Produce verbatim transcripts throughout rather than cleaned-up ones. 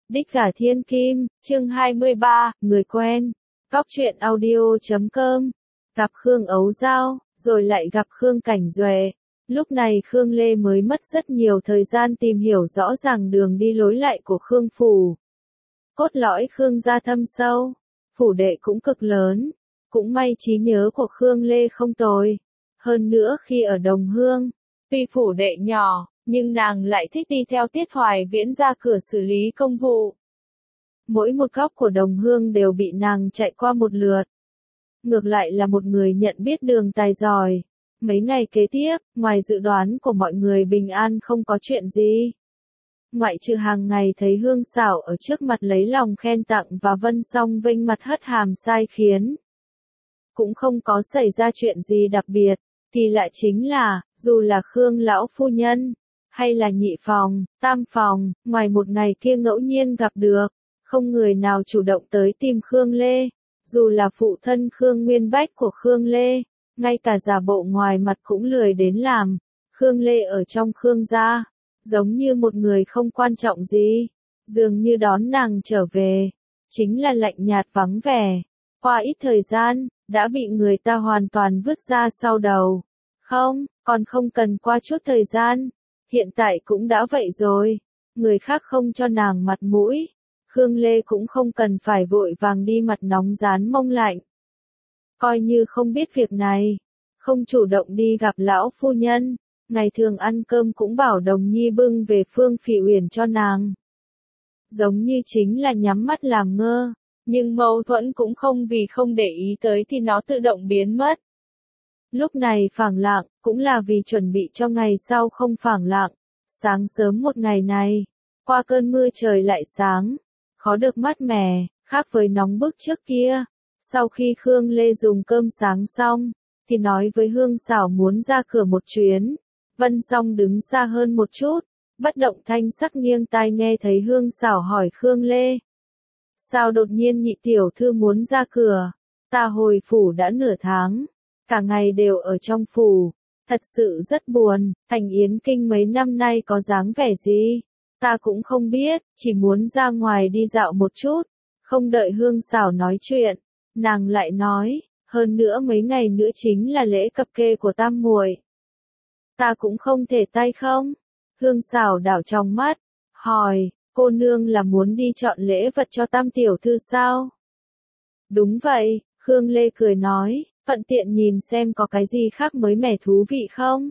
Đích Gả Thiên Kim, chương hai mươi ba, người quen. Góc truyện audio chấm com. Gặp Khương Ấu Giao, rồi lại gặp Khương Cảnh Duệ. Lúc này Khương Lê mới mất rất nhiều thời gian tìm hiểu rõ ràng đường đi lối lại của Khương phủ. Cốt lõi Khương gia thâm sâu, phủ đệ cũng cực lớn. Cũng may trí nhớ của Khương Lê không tồi. Hơn nữa khi ở Đồng Hương, tuy phủ đệ nhỏ, nhưng nàng lại thích đi theo Tiết Hoài Viễn ra cửa xử lý công vụ. Mỗi một góc của Đồng Hương đều bị nàng chạy qua một lượt. Ngược lại là một người nhận biết đường tài giỏi. Mấy ngày kế tiếp, ngoài dự đoán của mọi người bình an không có chuyện gì. Ngoại trừ hàng ngày thấy Hương Sảo ở trước mặt lấy lòng khen tặng và Vân Song vênh mặt hất hàm sai khiến. Cũng không có xảy ra chuyện gì đặc biệt. Thì lại chính là, dù là Khương lão phu nhân, hay là nhị phòng, tam phòng, ngoài một ngày kia ngẫu nhiên gặp được, không người nào chủ động tới tìm Khương Lê. Dù là phụ thân Khương Nguyên Bách của Khương Lê, ngay cả giả bộ ngoài mặt cũng lười đến làm. Khương Lê ở trong Khương gia, giống như một người không quan trọng gì, dường như đón nàng trở về, chính là lạnh nhạt vắng vẻ. Qua ít thời gian, đã bị người ta hoàn toàn vứt ra sau đầu. Không, còn không cần qua chút thời gian. Hiện tại cũng đã vậy rồi. Người khác không cho nàng mặt mũi. Khương Lê cũng không cần phải vội vàng đi mặt nóng rán mông lạnh. Coi như không biết việc này. Không chủ động đi gặp lão phu nhân. Ngày thường ăn cơm cũng bảo Đồng Nhi bưng về Phương Phỉ Uyển cho nàng. Giống như chính là nhắm mắt làm ngơ. Nhưng mâu thuẫn cũng không vì không để ý tới thì nó tự động biến mất. Lúc này phẳng lặng, cũng là vì chuẩn bị cho ngày sau không phẳng lặng. Sáng sớm một ngày này, qua cơn mưa trời lại sáng, khó được mát mẻ, khác với nóng bức trước kia. Sau khi Khương Lê dùng cơm sáng xong, thì nói với Hương Sảo muốn ra cửa một chuyến. Vân Song đứng xa hơn một chút, bất động thanh sắc nghiêng tai nghe thấy Hương Sảo hỏi Khương Lê. Sao đột nhiên nhị tiểu thư muốn ra cửa? Ta hồi phủ đã nửa tháng. Cả ngày đều ở trong phủ, thật sự rất buồn. Thành Yến Kinh mấy năm nay có dáng vẻ gì? Ta cũng không biết, chỉ muốn ra ngoài đi dạo một chút. Không đợi Hương Sảo nói chuyện, nàng lại nói, hơn nữa mấy ngày nữa chính là lễ cập kê của tam muội. Ta cũng không thể tay không. Hương Sảo đảo trong mắt, hỏi, cô nương là muốn đi chọn lễ vật cho tam tiểu thư sao? Đúng vậy, Khương Lê cười nói. Thuận tiện nhìn xem có cái gì khác mới mẻ thú vị không?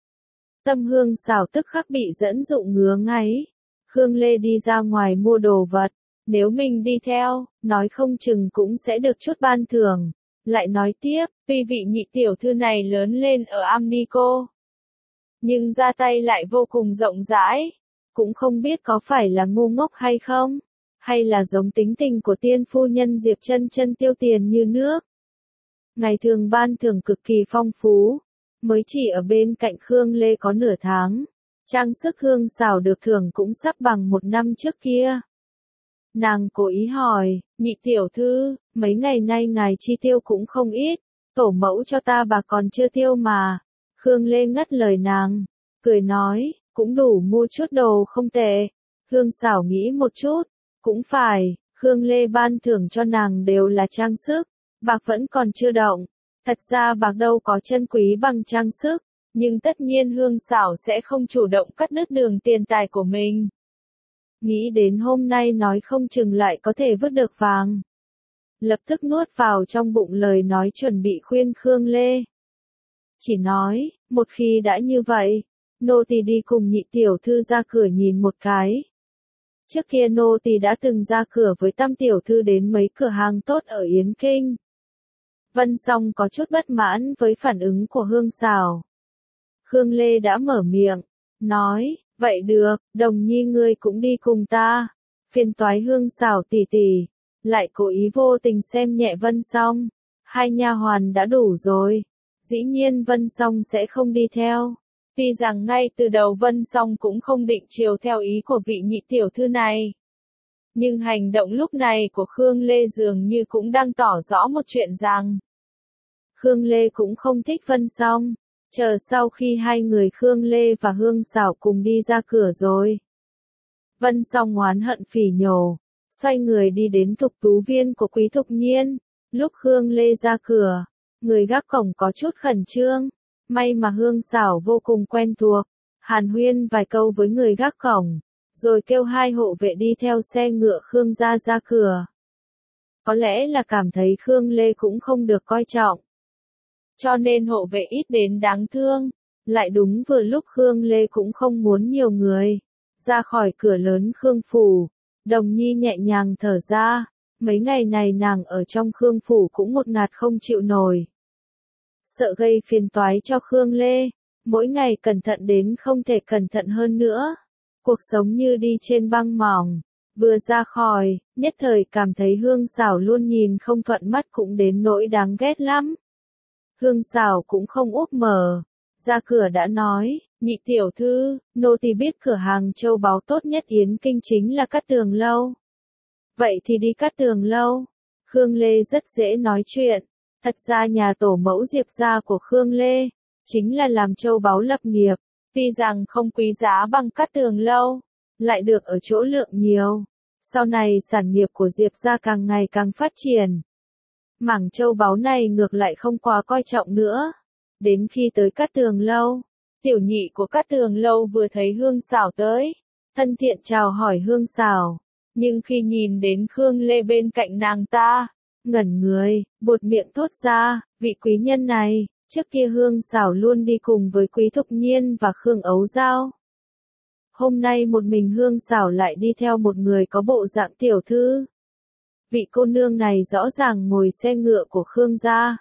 Tâm Hương Sảo tức khắc bị dẫn dụ ngứa ngáy. Khương Lê đi ra ngoài mua đồ vật. Nếu mình đi theo, nói không chừng cũng sẽ được chút ban thưởng. Lại nói tiếp, tuy vị nhị tiểu thư này lớn lên ở Amnico, nhưng ra tay lại vô cùng rộng rãi. Cũng không biết có phải là ngu ngốc hay không? Hay là giống tính tình của tiên phu nhân Diệp Chân Chân tiêu tiền như nước? Ngày thường ban thưởng cực kỳ phong phú, mới chỉ ở bên cạnh Khương Lê có nửa tháng. Trang sức Hương Sảo được thưởng cũng sắp bằng một năm trước kia. Nàng cố ý hỏi, nhị tiểu thư, mấy ngày nay ngài chi tiêu cũng không ít, tổ mẫu cho ta bà còn chưa tiêu mà. Khương Lê ngắt lời nàng, cười nói, cũng đủ mua chút đồ không tệ. Hương Sảo nghĩ một chút, cũng phải, Khương Lê ban thưởng cho nàng đều là trang sức. Bạc vẫn còn chưa động. Thật ra bạc đâu có chân quý bằng trang sức, nhưng tất nhiên Hương Sảo sẽ không chủ động cắt đứt đường tiền tài của mình. Nghĩ đến hôm nay nói không chừng lại có thể vứt được vàng. Lập tức nuốt vào trong bụng lời nói chuẩn bị khuyên Khương Lê. Chỉ nói, một khi đã như vậy, nô tỳ đi cùng nhị tiểu thư ra cửa nhìn một cái. Trước kia nô tỳ đã từng ra cửa với tam tiểu thư đến mấy cửa hàng tốt ở Yến Kinh. Vân Song có chút bất mãn với phản ứng của Hương Sảo. Khương Lê đã mở miệng, nói, vậy được, Đồng Nhi ngươi cũng đi cùng ta. Phiền toái Hương Sảo tỉ tỉ, lại cố ý vô tình xem nhẹ Vân Song. Hai nha hoàn đã đủ rồi, dĩ nhiên Vân Song sẽ không đi theo. Tuy rằng ngay từ đầu Vân Song cũng không định chiều theo ý của vị nhị tiểu thư này. Nhưng hành động lúc này của Khương Lê dường như cũng đang tỏ rõ một chuyện rằng Khương Lê cũng không thích Vân Song. Chờ sau khi hai người Khương Lê và Hương Sảo cùng đi ra cửa rồi, Vân Song oán hận phỉ nhổ, xoay người đi đến Thục Tú Viên của Quý Thục Nhiên. Lúc Khương Lê ra cửa, người gác cổng có chút khẩn trương. May mà Hương Sảo vô cùng quen thuộc, hàn huyên vài câu với người gác cổng, rồi kêu hai hộ vệ đi theo xe ngựa Khương gia ra cửa. Có lẽ là cảm thấy Khương Lê cũng không được coi trọng, cho nên hộ vệ ít đến đáng thương. Lại đúng vừa lúc Khương Lê cũng không muốn nhiều người. Ra khỏi cửa lớn Khương phủ, Đồng Nhi nhẹ nhàng thở ra. Mấy ngày này nàng ở trong Khương phủ cũng một ngạt không chịu nổi. Sợ gây phiền toái cho Khương Lê, mỗi ngày cẩn thận đến không thể cẩn thận hơn nữa. Cuộc sống như đi trên băng mỏng. Vừa ra khỏi, nhất thời cảm thấy Hương Sảo luôn nhìn không thuận mắt cũng đến nỗi đáng ghét lắm. Hương Sảo cũng không úp mở, ra cửa đã nói, nhị tiểu thư, nô tỳ biết cửa hàng châu báu tốt nhất Yến Kinh chính là Cát Tường Lâu. Vậy thì đi Cát Tường Lâu. Khương Lê rất dễ nói chuyện, thật ra nhà tổ mẫu Diệp gia của Khương Lê, chính là làm châu báu lập nghiệp, tuy rằng không quý giá bằng Cát Tường Lâu, lại được ở chỗ lượng nhiều. Sau này sản nghiệp của Diệp gia càng ngày càng phát triển. Mảng châu báu này ngược lại không quá coi trọng nữa. Đến khi tới Cát Tường Lâu, tiểu nhị của Cát Tường Lâu vừa thấy Hương Sảo tới, thân thiện chào hỏi Hương Sảo, nhưng khi nhìn đến Khương Lê bên cạnh nàng ta, ngẩn người, buột miệng thốt ra, vị quý nhân này, trước kia Hương Sảo luôn đi cùng với Quý Thục Nhiên và Khương Ấu Giao. Hôm nay một mình Hương Sảo lại đi theo một người có bộ dạng tiểu thư. Vị cô nương này rõ ràng ngồi xe ngựa của Khương gia.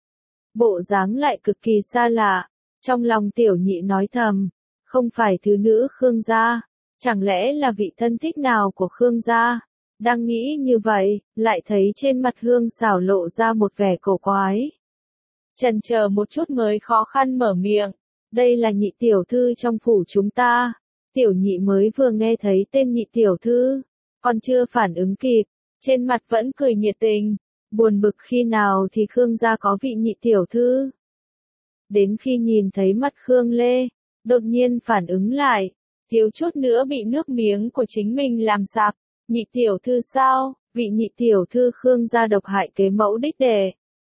Bộ dáng lại cực kỳ xa lạ, trong lòng tiểu nhị nói thầm, không phải thứ nữ Khương gia, chẳng lẽ là vị thân thích nào của Khương gia? Đang nghĩ như vậy, lại thấy trên mặt Hương Sảo lộ ra một vẻ cổ quái. Chần chờ một chút mới khó khăn mở miệng, đây là nhị tiểu thư trong phủ chúng ta. Tiểu nhị mới vừa nghe thấy tên nhị tiểu thư, còn chưa phản ứng kịp, trên mặt vẫn cười nhiệt tình, buồn bực khi nào thì Khương gia có vị nhị tiểu thư. Đến khi nhìn thấy mặt Khương Lê, đột nhiên phản ứng lại, thiếu chút nữa bị nước miếng của chính mình làm sặc. Nhị tiểu thư sao? Vị nhị tiểu thư Khương gia độc hại kế mẫu đích đệ,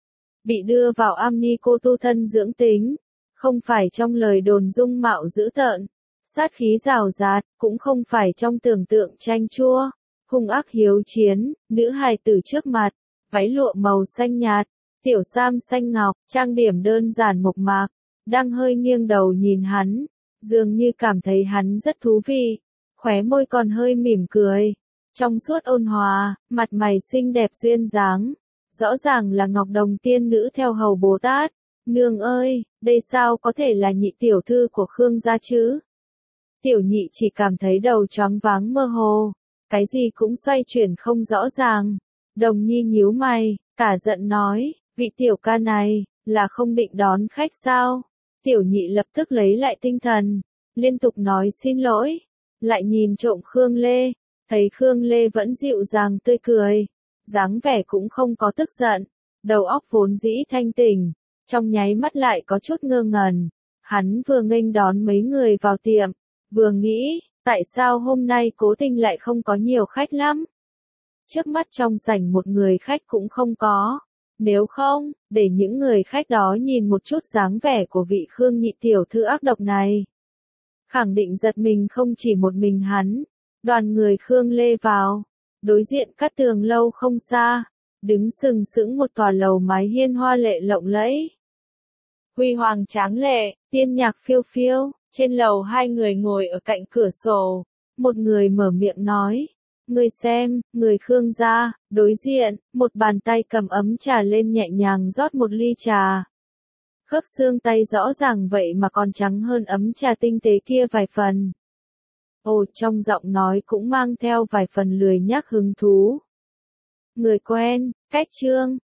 bị đưa vào am ni cô tu thân dưỡng tính, không phải trong lời đồn dung mạo dữ tợn, sát khí rào rạt, cũng không phải trong tưởng tượng chanh chua, hung ác hiếu chiến. Nữ hài tử trước mặt, váy lụa màu xanh nhạt, tiểu sam xanh ngọc, trang điểm đơn giản mộc mạc, đang hơi nghiêng đầu nhìn hắn, dường như cảm thấy hắn rất thú vị, khóe môi còn hơi mỉm cười, trong suốt ôn hòa, mặt mày xinh đẹp duyên dáng, rõ ràng là Ngọc Đồng tiên nữ theo hầu Bồ Tát. Nương ơi, đây sao có thể là nhị tiểu thư của Khương gia chứ? Tiểu nhị chỉ cảm thấy đầu choáng váng mơ hồ, cái gì cũng xoay chuyển không rõ ràng. Đồng Nhi nhíu mày, cả giận nói, vị tiểu ca này, là không định đón khách sao? Tiểu nhị lập tức lấy lại tinh thần, liên tục nói xin lỗi, lại nhìn trộm Khương Lê, thấy Khương Lê vẫn dịu dàng tươi cười, dáng vẻ cũng không có tức giận, đầu óc vốn dĩ thanh tỉnh, trong nháy mắt lại có chút ngơ ngẩn. Hắn vừa nghênh đón mấy người vào tiệm, vừa nghĩ, tại sao hôm nay cố tình lại không có nhiều khách lắm? Trước mắt trong sảnh một người khách cũng không có, nếu không, để những người khách đó nhìn một chút dáng vẻ của vị Khương nhị tiểu thư ác độc này. Khẳng định giật mình không chỉ một mình hắn. Đoàn người Khương Lê vào, đối diện Cát Tường Lâu không xa, đứng sừng sững một tòa lầu mái hiên hoa lệ lộng lẫy. Huy hoàng tráng lệ, tiên nhạc phiêu phiêu, trên lầu hai người ngồi ở cạnh cửa sổ, một người mở miệng nói, người xem, người Khương gia. Đối diện, một bàn tay cầm ấm trà lên nhẹ nhàng rót một ly trà. Khớp xương tay rõ ràng vậy mà còn trắng hơn ấm trà tinh tế kia vài phần. Ồ, trong giọng nói cũng mang theo vài phần lười nhác hứng thú. Người quen, cách chương.